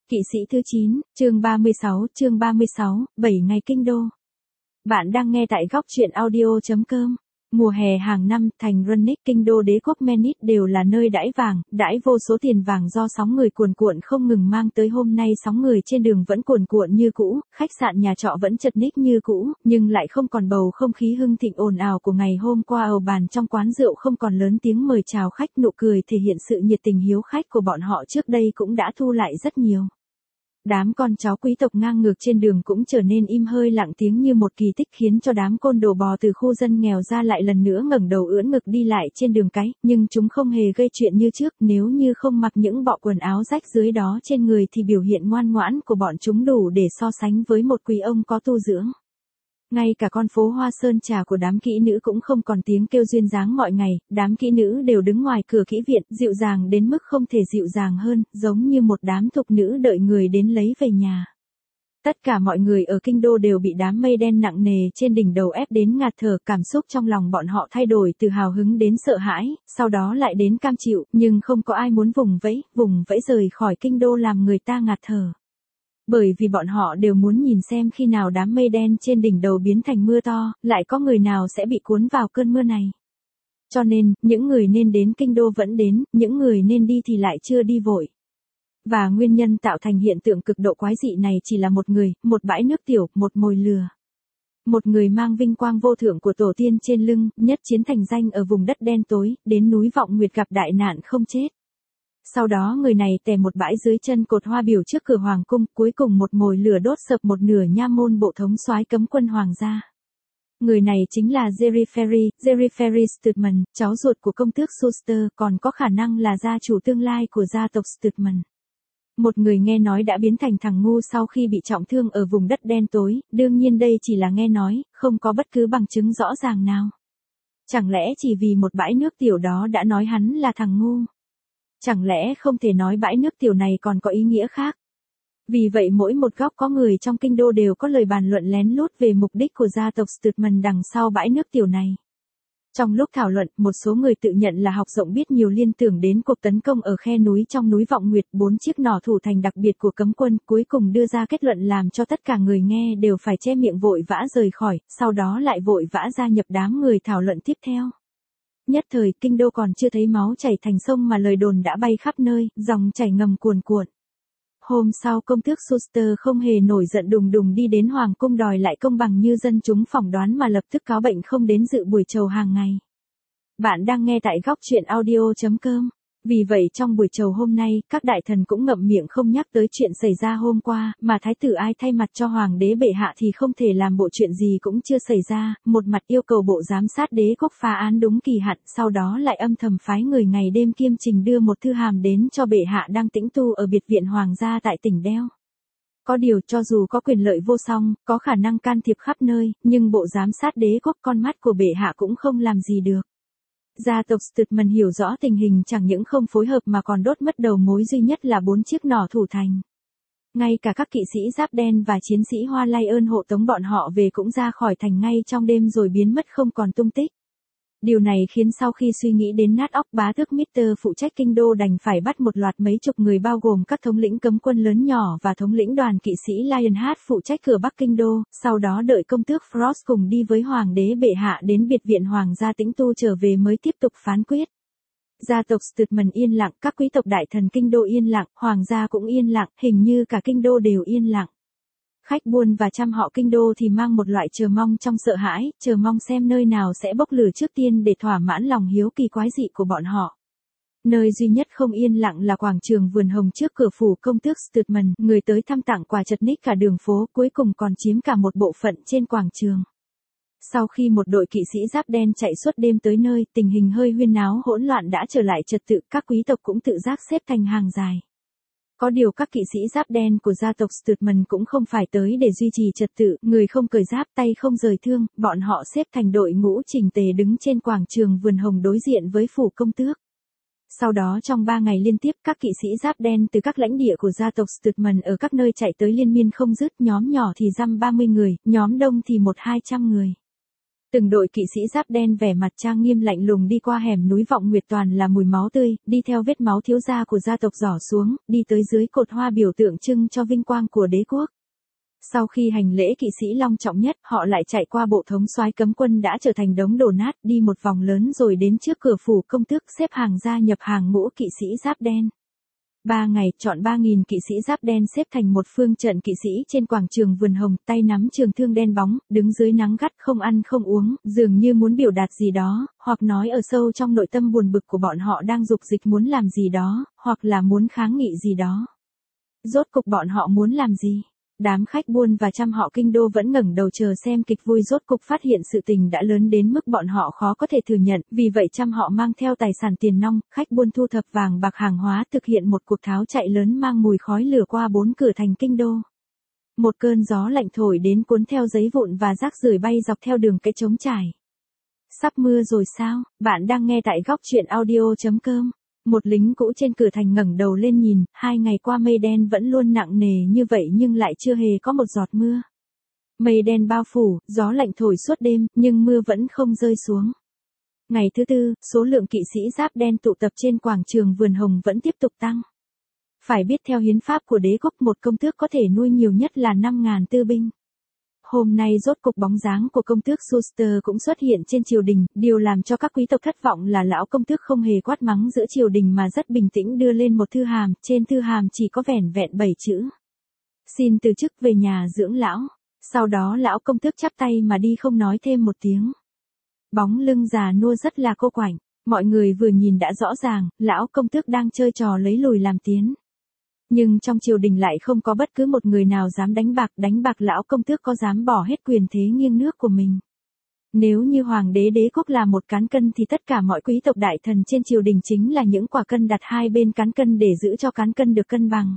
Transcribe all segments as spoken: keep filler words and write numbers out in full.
Kỵ sĩ thứ chín, chương ba mươi sáu, chương ba mươi sáu, bảy ngày kinh đô. Bạn đang nghe tại góc truyện audio chấm com. Mùa hè hàng năm, thành Runnik, kinh đô đế quốc Menit đều là nơi đãi vàng, đãi vô số tiền vàng do sóng người cuồn cuộn không ngừng mang tới. Hôm nay sóng người trên đường vẫn cuồn cuộn như cũ, khách sạn nhà trọ vẫn chật ních như cũ, nhưng lại không còn bầu không khí hưng thịnh ồn ào của ngày hôm qua. Ầu bàn trong quán rượu không còn lớn tiếng mời chào khách, nụ cười thể hiện sự nhiệt tình hiếu khách của bọn họ trước đây cũng đã thu lại rất nhiều. Đám con cháu quý tộc ngang ngược trên đường cũng trở nên im hơi lặng tiếng như một kỳ tích, khiến cho đám côn đồ bò từ khu dân nghèo ra lại lần nữa ngẩng đầu ưỡn ngực đi lại trên đường cái, nhưng chúng không hề gây chuyện như trước. Nếu như không mặc những bộ quần áo rách dưới đó trên người thì biểu hiện ngoan ngoãn của bọn chúng đủ để so sánh với một quý ông có tu dưỡng. Ngay cả con phố hoa sơn trà của đám kỹ nữ cũng không còn tiếng kêu duyên dáng mọi ngày, đám kỹ nữ đều đứng ngoài cửa kỹ viện, dịu dàng đến mức không thể dịu dàng hơn, giống như một đám thục nữ đợi người đến lấy về nhà. Tất cả mọi người ở kinh đô đều bị đám mây đen nặng nề trên đỉnh đầu ép đến ngạt thở, cảm xúc trong lòng bọn họ thay đổi từ hào hứng đến sợ hãi, sau đó lại đến cam chịu, nhưng không có ai muốn vùng vẫy, vùng vẫy rời khỏi kinh đô làm người ta ngạt thở. Bởi vì bọn họ đều muốn nhìn xem khi nào đám mây đen trên đỉnh đầu biến thành mưa to, lại có người nào sẽ bị cuốn vào cơn mưa này. Cho nên, những người nên đến kinh đô vẫn đến, những người nên đi thì lại chưa đi vội. Và nguyên nhân tạo thành hiện tượng cực độ quái dị này chỉ là một người, một bãi nước tiểu, một mồi lừa. Một người mang vinh quang vô thượng của tổ tiên trên lưng, nhất chiến thành danh ở vùng đất đen tối, đến núi Vọng Nguyệt gặp đại nạn không chết. Sau đó người này tè một bãi dưới chân cột hoa biểu trước cửa hoàng cung, cuối cùng một mồi lửa đốt sập một nửa nha môn bộ thống soái cấm quân hoàng gia. Người này chính là Jerry Ferry, Jerry Ferry Stutman, cháu ruột của công tước Schuster, còn có khả năng là gia chủ tương lai của gia tộc Stutman. Một người nghe nói đã biến thành thằng ngu sau khi bị trọng thương ở vùng đất đen tối, đương nhiên đây chỉ là nghe nói, không có bất cứ bằng chứng rõ ràng nào. Chẳng lẽ chỉ vì một bãi nước tiểu đó đã nói hắn là thằng ngu? Chẳng lẽ không thể nói bãi nước tiểu này còn có ý nghĩa khác? Vì vậy mỗi một góc có người trong kinh đô đều có lời bàn luận lén lút về mục đích của gia tộc Stutman đằng sau bãi nước tiểu này. Trong lúc thảo luận, một số người tự nhận là học rộng biết nhiều liên tưởng đến cuộc tấn công ở khe núi trong núi Vọng Nguyệt, bốn chiếc nỏ thủ thành đặc biệt của cấm quân, cuối cùng đưa ra kết luận làm cho tất cả người nghe đều phải che miệng vội vã rời khỏi, sau đó lại vội vã gia nhập đám người thảo luận tiếp theo. Nhất thời, kinh đô còn chưa thấy máu chảy thành sông mà lời đồn đã bay khắp nơi, dòng chảy ngầm cuồn cuộn. Hôm sau công tước Schuster không hề nổi giận đùng đùng đi đến hoàng cung đòi lại công bằng như dân chúng phỏng đoán mà lập tức cáo bệnh không đến dự buổi chầu hàng ngày. Bạn đang nghe tại góc truyện audio chấm com. Vì vậy trong buổi chầu hôm nay, các đại thần cũng ngậm miệng không nhắc tới chuyện xảy ra hôm qua, mà thái tử ai thay mặt cho hoàng đế bệ hạ thì không thể làm bộ chuyện gì cũng chưa xảy ra, một mặt yêu cầu bộ giám sát đế quốc phá án đúng kỳ hạn, sau đó lại âm thầm phái người ngày đêm kiêm trình đưa một thư hàm đến cho bệ hạ đang tĩnh tu ở biệt viện hoàng gia tại tỉnh Đeo. Có điều cho dù có quyền lợi vô song, có khả năng can thiệp khắp nơi, nhưng bộ giám sát đế quốc con mắt của bệ hạ cũng không làm gì được. Gia tộc Stutman hiểu rõ tình hình chẳng những không phối hợp mà còn đốt mất đầu mối duy nhất là bốn chiếc nỏ thủ thành. Ngay cả các kỵ sĩ giáp đen và chiến sĩ Hoa Lai ơn hộ tống bọn họ về cũng ra khỏi thành ngay trong đêm rồi biến mất không còn tung tích. Điều này khiến sau khi suy nghĩ đến nát óc, bá tước Mister phụ trách kinh đô đành phải bắt một loạt mấy chục người bao gồm các thống lĩnh cấm quân lớn nhỏ và thống lĩnh đoàn kỵ sĩ Lionheart phụ trách cửa Bắc kinh đô, sau đó đợi công tước Frost cùng đi với hoàng đế bệ hạ đến biệt viện hoàng gia tĩnh tu trở về mới tiếp tục phán quyết. Gia tộc Stutman yên lặng, các quý tộc đại thần kinh đô yên lặng, hoàng gia cũng yên lặng, hình như cả kinh đô đều yên lặng. Khách buôn và trăm họ kinh đô thì mang một loại chờ mong trong sợ hãi, chờ mong xem nơi nào sẽ bốc lửa trước tiên để thỏa mãn lòng hiếu kỳ quái dị của bọn họ. Nơi duy nhất không yên lặng là quảng trường vườn hồng trước cửa phủ công tước Stutman, người tới thăm tặng quà chật ních cả đường phố, cuối cùng còn chiếm cả một bộ phận trên quảng trường. Sau khi một đội kỵ sĩ giáp đen chạy suốt đêm tới nơi, tình hình hơi huyên náo hỗn loạn đã trở lại trật tự, các quý tộc cũng tự giác xếp thành hàng dài. Có điều các kỵ sĩ giáp đen của gia tộc Stutman cũng không phải tới để duy trì trật tự, người không cởi giáp, tay không rời thương, bọn họ xếp thành đội ngũ chỉnh tề đứng trên quảng trường vườn hồng đối diện với phủ công tước. Sau đó trong ba ngày liên tiếp, các kỵ sĩ giáp đen từ các lãnh địa của gia tộc Stutman ở các nơi chạy tới liên miên không dứt, nhóm nhỏ thì dăm ba mươi người, nhóm đông thì một hai trăm người. Từng đội kỵ sĩ giáp đen vẻ mặt trang nghiêm lạnh lùng đi qua hẻm núi Vọng Nguyệt toàn là mùi máu tươi, đi theo vết máu thiếu gia của gia tộc rỏ xuống, đi tới dưới cột hoa biểu tượng trưng cho vinh quang của đế quốc. Sau khi hành lễ kỵ sĩ long trọng nhất, họ lại chạy qua bộ thống soái cấm quân đã trở thành đống đổ nát, đi một vòng lớn rồi đến trước cửa phủ công tước xếp hàng gia nhập hàng ngũ kỵ sĩ giáp đen. Ba ngày, chọn ba nghìn kỵ sĩ giáp đen xếp thành một phương trận kỵ sĩ trên quảng trường vườn hồng, tay nắm trường thương đen bóng, đứng dưới nắng gắt không ăn không uống, dường như muốn biểu đạt gì đó, hoặc nói ở sâu trong nội tâm buồn bực của bọn họ đang dục dịch muốn làm gì đó, hoặc là muốn kháng nghị gì đó. Rốt cục bọn họ muốn làm gì? Đám khách buôn và trăm họ kinh đô vẫn ngẩng đầu chờ xem kịch vui, rốt cục phát hiện sự tình đã lớn đến mức bọn họ khó có thể thừa nhận, vì vậy trăm họ mang theo tài sản tiền nong, khách buôn thu thập vàng bạc hàng hóa, thực hiện một cuộc tháo chạy lớn mang mùi khói lửa qua bốn cửa thành kinh đô. Một cơn gió lạnh thổi đến cuốn theo giấy vụn và rác rưởi bay dọc theo đường cái trống trải. Sắp mưa rồi sao? Bạn đang nghe tại góc truyện audio chấm com. Một lính cũ trên cửa thành ngẩng đầu lên nhìn, hai ngày qua mây đen vẫn luôn nặng nề như vậy nhưng lại chưa hề có một giọt mưa. Mây đen bao phủ, gió lạnh thổi suốt đêm, nhưng mưa vẫn không rơi xuống. Ngày thứ tư, số lượng kỵ sĩ giáp đen tụ tập trên quảng trường vườn hồng vẫn tiếp tục tăng. Phải biết theo hiến pháp của đế quốc, một công tước có thể nuôi nhiều nhất là năm nghìn tư binh. Hôm nay rốt cục bóng dáng của công tước Schuster cũng xuất hiện trên triều đình, điều làm cho các quý tộc thất vọng là lão công tước không hề quát mắng giữa triều đình mà rất bình tĩnh đưa lên một thư hàm, trên thư hàm chỉ có vẻn vẹn bảy chữ. Xin từ chức về nhà dưỡng lão. Sau đó lão công tước chắp tay mà đi không nói thêm một tiếng. Bóng lưng già nua rất là cô quạnh, mọi người vừa nhìn đã rõ ràng, lão công tước đang chơi trò lấy lùi làm tiến. Nhưng trong triều đình lại không có bất cứ một người nào dám đánh bạc, đánh bạc lão công tước có dám bỏ hết quyền thế nghiêng nước của mình. Nếu như hoàng đế đế quốc là một cán cân thì tất cả mọi quý tộc đại thần trên triều đình chính là những quả cân đặt hai bên cán cân để giữ cho cán cân được cân bằng.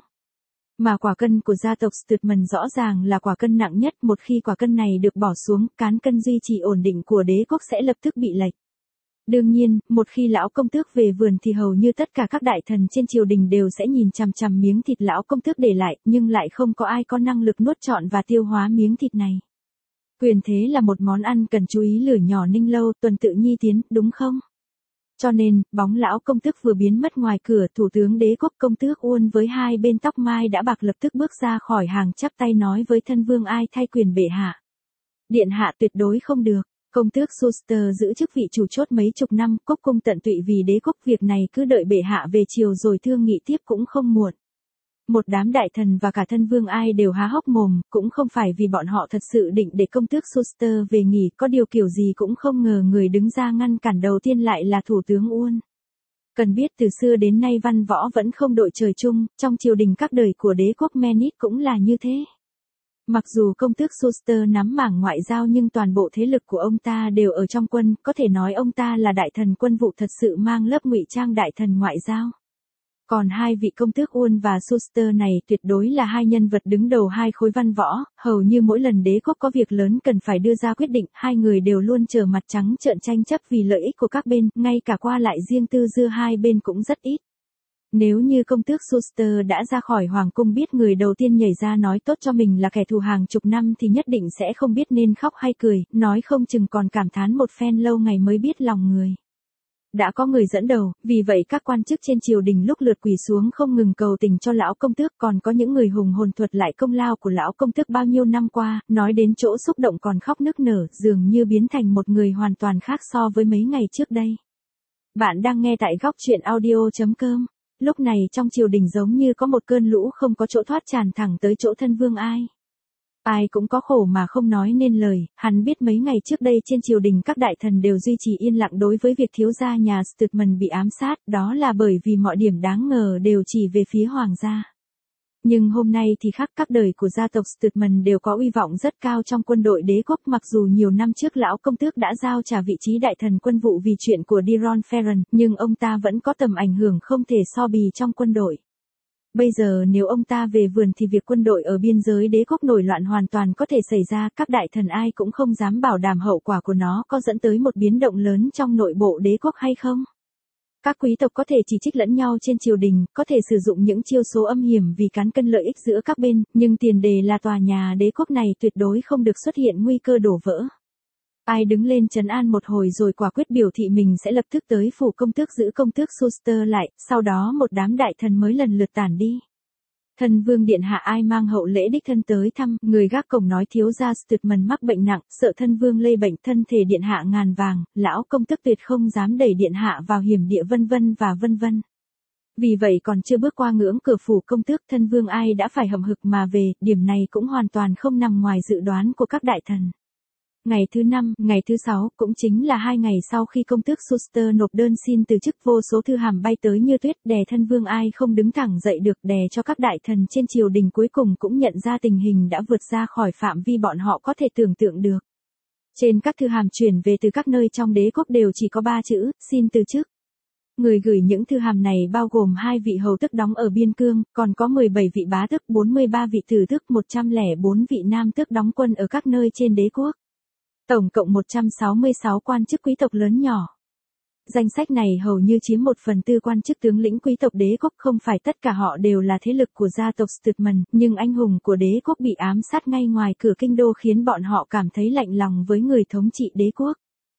Mà quả cân của gia tộc Stuttman rõ ràng là quả cân nặng nhất, một khi quả cân này được bỏ xuống, cán cân duy trì ổn định của đế quốc sẽ lập tức bị lệch. Đương nhiên, một khi lão công tước về vườn thì hầu như tất cả các đại thần trên triều đình đều sẽ nhìn chằm chằm miếng thịt lão công tước để lại, nhưng lại không có ai có năng lực nuốt trọn và tiêu hóa miếng thịt này. Quyền thế là một món ăn cần chú ý lửa nhỏ ninh lâu, tuần tự nhi tiến, đúng không? Cho nên, bóng lão công tước vừa biến mất ngoài cửa, thủ tướng đế quốc công tước Uôn với hai bên tóc mai đã bạc lập tức bước ra khỏi hàng chắp tay nói với thân vương ai thay quyền bệ hạ. Điện hạ tuyệt đối không được. Công tước Schuster giữ chức vị chủ chốt mấy chục năm, cốc cung tận tụy vì đế quốc, việc này cứ đợi bệ hạ về chiều rồi thương nghị tiếp cũng không muộn. Một đám đại thần và cả thân vương ai đều há hốc mồm, cũng không phải vì bọn họ thật sự định để công tước Schuster về nghỉ, có điều kiểu gì cũng không ngờ người đứng ra ngăn cản đầu tiên lại là thủ tướng Uôn. Cần biết từ xưa đến nay văn võ vẫn không đội trời chung, trong triều đình các đời của đế quốc Menit cũng là như thế. Mặc dù công tước Schuster nắm mảng ngoại giao nhưng toàn bộ thế lực của ông ta đều ở trong quân, có thể nói ông ta là đại thần quân vụ thật sự mang lớp ngụy trang đại thần ngoại giao. Còn hai vị công tước Uôn và Schuster này tuyệt đối là hai nhân vật đứng đầu hai khối văn võ, hầu như mỗi lần đế quốc có việc lớn cần phải đưa ra quyết định, hai người đều luôn trở mặt trắng trợn tranh chấp vì lợi ích của các bên, ngay cả qua lại riêng tư giữa hai bên cũng rất ít. Nếu như công tước Schuster đã ra khỏi hoàng cung biết người đầu tiên nhảy ra nói tốt cho mình là kẻ thù hàng chục năm thì nhất định sẽ không biết nên khóc hay cười, nói không chừng còn cảm thán một phen lâu ngày mới biết lòng người. Đã có người dẫn đầu, vì vậy các quan chức trên triều đình lúc lượt quỳ xuống không ngừng cầu tình cho lão công tước, còn có những người hùng hồn thuật lại công lao của lão công tước bao nhiêu năm qua, nói đến chỗ xúc động còn khóc nức nở, dường như biến thành một người hoàn toàn khác so với mấy ngày trước đây. Bạn đang nghe tại góc truyện audio chấm com. Lúc này trong triều đình giống như có một cơn lũ không có chỗ thoát tràn thẳng tới chỗ thân vương ai. Ai cũng có khổ mà không nói nên lời, hắn biết mấy ngày trước đây trên triều đình các đại thần đều duy trì yên lặng đối với việc thiếu gia nhà Stuttman bị ám sát, đó là bởi vì mọi điểm đáng ngờ đều chỉ về phía hoàng gia. Nhưng hôm nay thì khác, các đời của gia tộc Stuttman đều có uy vọng rất cao trong quân đội đế quốc, mặc dù nhiều năm trước lão công tước đã giao trả vị trí đại thần quân vụ vì chuyện của Diron Ferran, nhưng ông ta vẫn có tầm ảnh hưởng không thể so bì trong quân đội. Bây giờ nếu ông ta về vườn thì việc quân đội ở biên giới đế quốc nổi loạn hoàn toàn có thể xảy ra, các đại thần ai cũng không dám bảo đảm hậu quả của nó có dẫn tới một biến động lớn trong nội bộ đế quốc hay không. Các quý tộc có thể chỉ trích lẫn nhau trên triều đình, có thể sử dụng những chiêu số âm hiểm vì cán cân lợi ích giữa các bên, nhưng tiền đề là tòa nhà đế quốc này tuyệt đối không được xuất hiện nguy cơ đổ vỡ. Ai đứng lên trấn an một hồi rồi quả quyết biểu thị mình sẽ lập tức tới phủ công tước giữ công tước Schuster lại, sau đó một đám đại thần mới lần lượt tản đi. Thân vương điện hạ Ai mang hậu lễ đích thân tới thăm, người gác cổng nói thiếu gia Stutman mắc bệnh nặng, sợ thân vương lây bệnh, thân thể điện hạ ngàn vàng, lão công tước tuyệt không dám đẩy điện hạ vào hiểm địa vân vân và vân vân. Vì vậy còn chưa bước qua ngưỡng cửa phủ công tước, thân vương Ai đã phải hậm hực mà về, điểm này cũng hoàn toàn không nằm ngoài dự đoán của các đại thần. Ngày thứ năm, ngày thứ sáu, cũng chính là hai ngày sau khi công tước Schuster nộp đơn xin từ chức, vô số thư hàm bay tới như tuyết, đè thân vương Ai không đứng thẳng dậy được, đè cho các đại thần trên triều đình cuối cùng cũng nhận ra tình hình đã vượt ra khỏi phạm vi bọn họ có thể tưởng tượng được. Trên các thư hàm chuyển về từ các nơi trong đế quốc đều chỉ có ba chữ, xin từ chức. Người gửi những thư hàm này bao gồm hai vị hầu tước đóng ở biên cương, còn có mười bảy vị bá tước, bốn mươi ba vị tử tước, một trăm lẻ bốn vị nam tước đóng quân ở các nơi trên đế quốc. Tổng cộng một trăm sáu mươi sáu quan chức quý tộc lớn nhỏ. Danh sách này hầu như chiếm một phần tư quan chức tướng lĩnh quý tộc đế quốc, không phải tất cả họ đều là thế lực của gia tộc Stutman, nhưng anh hùng của đế quốc bị ám sát ngay ngoài cửa kinh đô khiến bọn họ cảm thấy lạnh lòng với người thống trị đế quốc.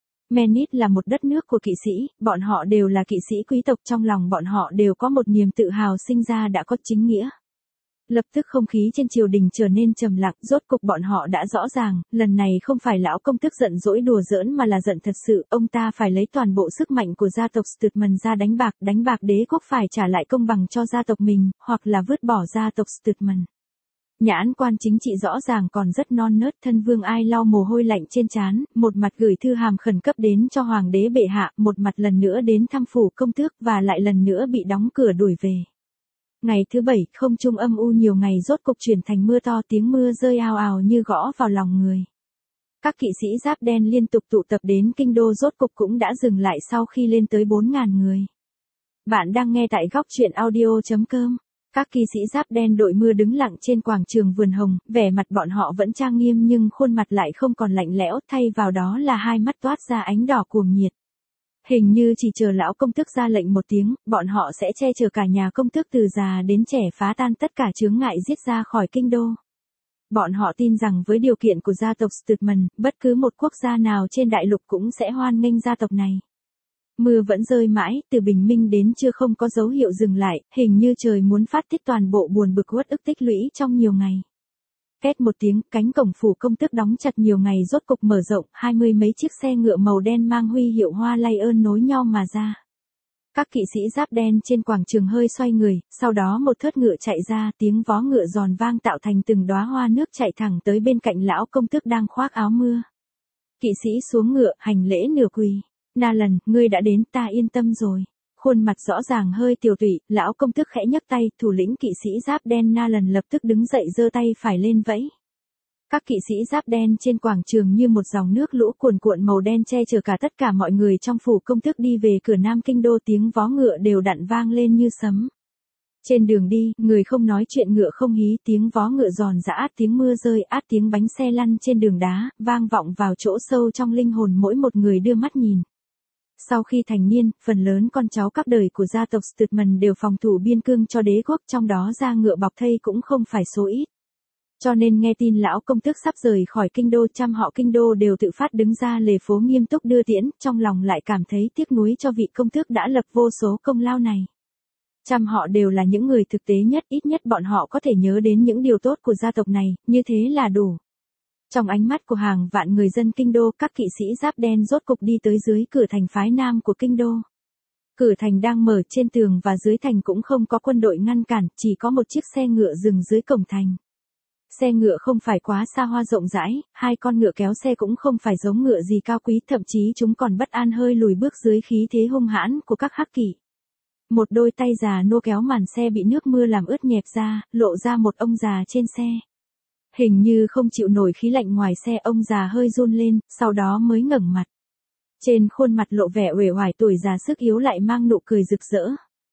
Menit là một đất nước của kỵ sĩ, bọn họ đều là kỵ sĩ quý tộc, trong lòng bọn họ đều có một niềm tự hào sinh ra đã có chính nghĩa. Lập tức không khí trên triều đình trở nên trầm lặng, rốt cục bọn họ đã rõ ràng, lần này không phải lão công tước giận dỗi đùa giỡn mà là giận thật sự, ông ta phải lấy toàn bộ sức mạnh của gia tộc Stutman ra đánh bạc, đánh bạc đế quốc phải trả lại công bằng cho gia tộc mình, hoặc là vứt bỏ gia tộc Stutman. Nhãn quan chính trị rõ ràng còn rất non nớt, thân vương Ai lau mồ hôi lạnh trên trán, một mặt gửi thư hàm khẩn cấp đến cho hoàng đế bệ hạ, một mặt lần nữa đến thăm phủ công tước và lại lần nữa bị đóng cửa đuổi về. Ngày thứ bảy, không trung âm u nhiều ngày rốt cục chuyển thành mưa to, tiếng mưa rơi ào ào như gõ vào lòng người. Các kỵ sĩ giáp đen liên tục tụ tập đến kinh đô, rốt cục cũng đã dừng lại sau khi lên tới bốn nghìn người. Bạn đang nghe tại góc truyện audio chấm com. Các kỵ sĩ giáp đen đội mưa đứng lặng trên quảng trường vườn hồng, vẻ mặt bọn họ vẫn trang nghiêm nhưng khuôn mặt lại không còn lạnh lẽo, thay vào đó là hai mắt toát ra ánh đỏ cuồng nhiệt. Hình như chỉ chờ lão công tước ra lệnh một tiếng, bọn họ sẽ che chở cả nhà công tước từ già đến trẻ, phá tan tất cả chướng ngại giết ra khỏi kinh đô. Bọn họ tin rằng với điều kiện của gia tộc Stutman, bất cứ một quốc gia nào trên đại lục cũng sẽ hoan nghênh gia tộc này. Mưa vẫn rơi mãi, từ bình minh đến trưa không có dấu hiệu dừng lại, hình như trời muốn phát tiết toàn bộ buồn bực uất ức tích lũy trong nhiều ngày. Két một tiếng, cánh cổng phủ công tước đóng chặt nhiều ngày rốt cục mở rộng, hai mươi mấy chiếc xe ngựa màu đen mang huy hiệu hoa Lion nối nhau mà ra. Các kỵ sĩ giáp đen trên quảng trường hơi xoay người, sau đó một thớt ngựa chạy ra, tiếng vó ngựa giòn vang tạo thành từng đóa hoa nước chạy thẳng tới bên cạnh lão công tước đang khoác áo mưa. Kỵ sĩ xuống ngựa, hành lễ nửa quỳ. Nalan, ngươi đã đến, ta yên tâm rồi. Khuôn mặt rõ ràng hơi tiều tụy, lão công tước khẽ nhấc tay, thủ lĩnh kỵ sĩ giáp đen Nalan lập tức đứng dậy giơ tay phải lên vẫy. Các kỵ sĩ giáp đen trên quảng trường như một dòng nước lũ cuồn cuộn màu đen che chở cả tất cả mọi người trong phủ công tước đi về cửa nam kinh đô, tiếng vó ngựa đều đặn vang lên như sấm. Trên đường đi, người không nói chuyện ngựa không hí, tiếng vó ngựa giòn giã át tiếng mưa rơi át tiếng bánh xe lăn trên đường đá, vang vọng vào chỗ sâu trong linh hồn mỗi một người đưa mắt nhìn. Sau khi thành niên, phần lớn con cháu các đời của gia tộc Stutman đều phòng thủ biên cương cho đế quốc, trong đó da ngựa bọc thây cũng không phải số ít. Cho nên nghe tin lão công tước sắp rời khỏi kinh đô, trăm họ kinh đô đều tự phát đứng ra lề phố nghiêm túc đưa tiễn, trong lòng lại cảm thấy tiếc nuối cho vị công tước đã lập vô số công lao này. Trăm họ đều là những người thực tế nhất, ít nhất bọn họ có thể nhớ đến những điều tốt của gia tộc này, như thế là đủ. Trong ánh mắt của hàng vạn người dân kinh đô, các kỵ sĩ giáp đen rốt cục đi tới dưới cửa thành phái nam của kinh đô. Cửa thành đang mở, trên tường và dưới thành cũng không có quân đội ngăn cản, chỉ có một chiếc xe ngựa dừng dưới cổng thành. Xe ngựa không phải quá xa hoa rộng rãi, hai con ngựa kéo xe cũng không phải giống ngựa gì cao quý, thậm chí chúng còn bất an hơi lùi bước dưới khí thế hung hãn của các hắc kỵ. Một đôi tay già nô kéo màn xe bị nước mưa làm ướt nhẹp ra, lộ ra một ông già trên xe. Hình như không chịu nổi khí lạnh ngoài xe, ông già hơi run lên, sau đó mới ngẩng mặt. Trên khuôn mặt lộ vẻ uể oải, tuổi già sức yếu lại mang nụ cười rực rỡ.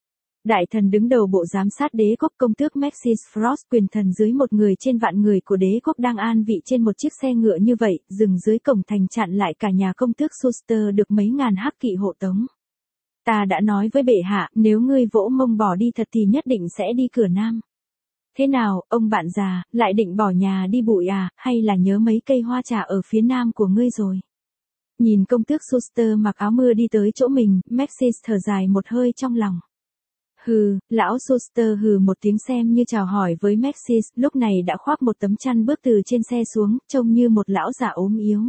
Đại thần đứng đầu bộ giám sát đế quốc, công tước Maxis Frost, quyền thần dưới một người trên vạn người của đế quốc, đang an vị trên một chiếc xe ngựa như vậy, dừng dưới cổng thành chặn lại cả nhà công tước Schuster được mấy ngàn hắc kỵ hộ tống. Ta đã nói với bệ hạ, nếu ngươi vỗ mông bỏ đi thật thì nhất định sẽ đi cửa nam. Thế nào, ông bạn già, lại định bỏ nhà đi bụi à, hay là nhớ mấy cây hoa trà ở phía nam của ngươi rồi? Nhìn công tước Schuster mặc áo mưa đi tới chỗ mình, Maxis thở dài một hơi trong lòng. Hừ, lão Schuster hừ một tiếng xem như chào hỏi với Maxis, lúc này đã khoác một tấm chăn bước từ trên xe xuống, trông như một lão già ốm yếu.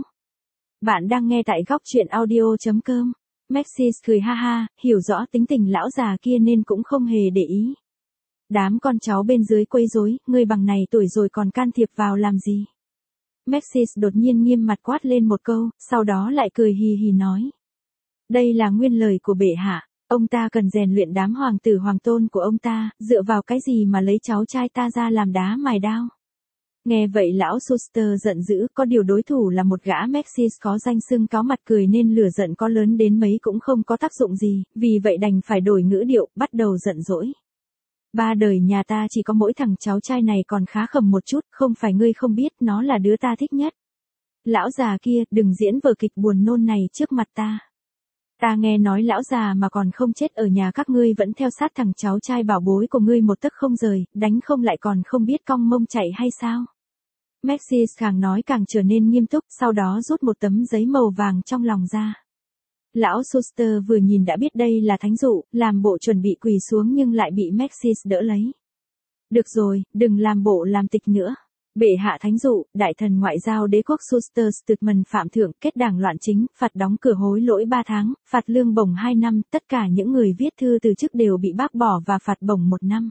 Bạn đang nghe tại góc truyện audio chấm com. Maxis cười ha ha, hiểu rõ tính tình lão già kia nên cũng không hề để ý. Đám con cháu bên dưới quấy rối, ngươi bằng này tuổi rồi còn can thiệp vào làm gì? Maxis đột nhiên nghiêm mặt quát lên một câu, sau đó lại cười hì hì nói. Đây là nguyên lời của bệ hạ, ông ta cần rèn luyện đám hoàng tử hoàng tôn của ông ta, dựa vào cái gì mà lấy cháu trai ta ra làm đá mài đao. Nghe vậy lão Schuster giận dữ, có điều đối thủ là một gã Maxis có danh xưng cáo mặt cười nên lửa giận có lớn đến mấy cũng không có tác dụng gì, vì vậy đành phải đổi ngữ điệu, bắt đầu giận dỗi. Ba đời nhà ta chỉ có mỗi thằng cháu trai này còn khá khẩm một chút, không phải ngươi không biết, nó là đứa ta thích nhất. Lão già kia, đừng diễn vở kịch buồn nôn này trước mặt ta. Ta nghe nói lão già mà còn không chết ở nhà các ngươi vẫn theo sát thằng cháu trai bảo bối của ngươi một tấc không rời, đánh không lại còn không biết cong mông chạy hay sao? Maxis càng nói càng trở nên nghiêm túc, sau đó rút một tấm giấy màu vàng trong lòng ra. Lão Schuster vừa nhìn đã biết đây là thánh dụ, làm bộ chuẩn bị quỳ xuống nhưng lại bị Maxis đỡ lấy. Được rồi, đừng làm bộ làm tịch nữa. Bệ hạ thánh dụ, đại thần ngoại giao đế quốc Schuster Stutman phạm thượng, kết đảng loạn chính, phạt đóng cửa hối lỗi ba tháng, phạt lương bổng hai năm, tất cả những người viết thư từ chức đều bị bác bỏ và phạt bổng một năm.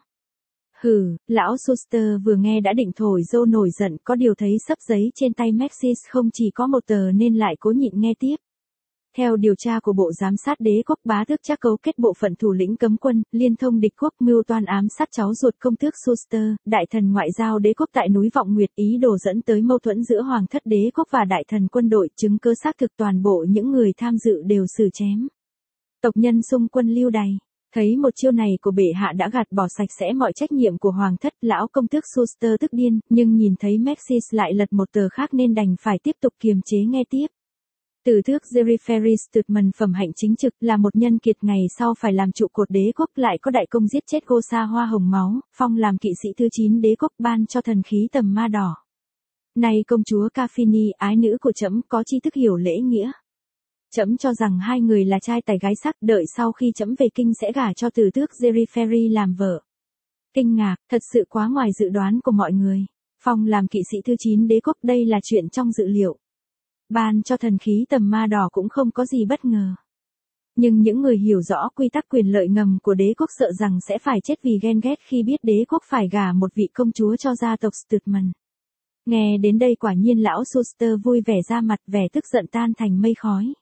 Hừ, lão Schuster vừa nghe đã định thổi dâu nổi giận, có điều thấy sấp giấy trên tay Maxis không chỉ có một tờ nên lại cố nhịn nghe tiếp. Theo điều tra của Bộ Giám sát Đế quốc, Bá Tước Trác cấu kết bộ phận thủ lĩnh cấm quân, liên thông địch quốc, mưu toan ám sát cháu ruột công tước Schuster, đại thần ngoại giao đế quốc tại núi Vọng Nguyệt, ý đồ dẫn tới mâu thuẫn giữa hoàng thất đế quốc và đại thần quân đội, chứng cứ xác thực toàn bộ những người tham dự đều xử chém. Tộc nhân xung quân lưu đày. Thấy một chiêu này của bệ hạ đã gạt bỏ sạch sẽ mọi trách nhiệm của hoàng thất, lão công tước Schuster tức điên, nhưng nhìn thấy Maxis lại lật một tờ khác nên đành phải tiếp tục kiềm chế nghe tiếp. Tử tước Jerry Ferry Stutman phẩm hạnh chính trực, là một nhân kiệt ngày sau phải làm trụ cột đế quốc, lại có đại công giết chết Gosa hoa hồng máu, phong làm kỵ sĩ thứ chín đế quốc, ban cho thần khí tầm ma đỏ. Này công chúa Caffini, ái nữ của trẫm, có tri thức hiểu lễ nghĩa. Trẫm cho rằng hai người là trai tài gái sắc, đợi sau khi trẫm về kinh sẽ gả cho tử tước Jerry Ferry làm vợ. Kinh ngạc, thật sự quá ngoài dự đoán của mọi người. Phong làm kỵ sĩ thứ chín đế quốc, đây là chuyện trong dự liệu. Ban cho thần khí tầm ma đỏ cũng không có gì bất ngờ. Nhưng những người hiểu rõ quy tắc quyền lợi ngầm của đế quốc sợ rằng sẽ phải chết vì ghen ghét khi biết đế quốc phải gả một vị công chúa cho gia tộc Stutman. Nghe đến đây quả nhiên lão Schuster vui vẻ ra mặt, vẻ tức giận tan thành mây khói.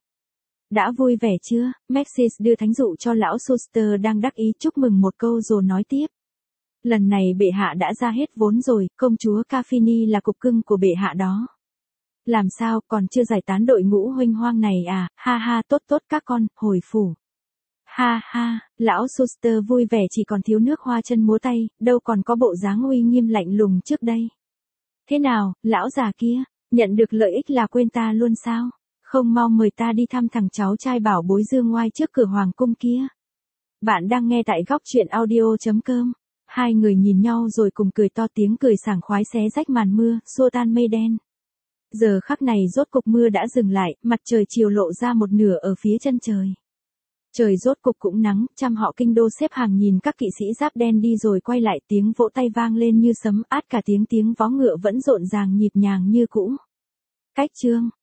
Đã vui vẻ chưa? Maxis đưa thánh dụ cho lão Schuster đang đắc ý, chúc mừng một câu rồi nói tiếp. Lần này bệ hạ đã ra hết vốn rồi, công chúa Caffini là cục cưng của bệ hạ đó. Làm sao, còn chưa giải tán đội ngũ huênh hoang này à, ha ha, tốt tốt các con, hồi phủ. Ha ha, lão Schuster vui vẻ chỉ còn thiếu nước hoa chân múa tay, đâu còn có bộ dáng uy nghiêm lạnh lùng trước đây. Thế nào, lão già kia, nhận được lợi ích là quên ta luôn sao? Không mau mời ta đi thăm thằng cháu trai bảo bối dương ngoai trước cửa hoàng cung kia. Bạn đang nghe tại góc truyện audio chấm com. Hai người nhìn nhau rồi cùng cười to, tiếng cười sảng khoái xé rách màn mưa, xua tan mây đen. Giờ khắc này rốt cục mưa đã dừng lại, mặt trời chiều lộ ra một nửa ở phía chân trời. Trời rốt cục cũng nắng, trăm họ kinh đô xếp hàng nhìn các kỵ sĩ giáp đen đi rồi quay lại, tiếng vỗ tay vang lên như sấm, át cả tiếng tiếng vó ngựa vẫn rộn ràng nhịp nhàng như cũ. Cách chương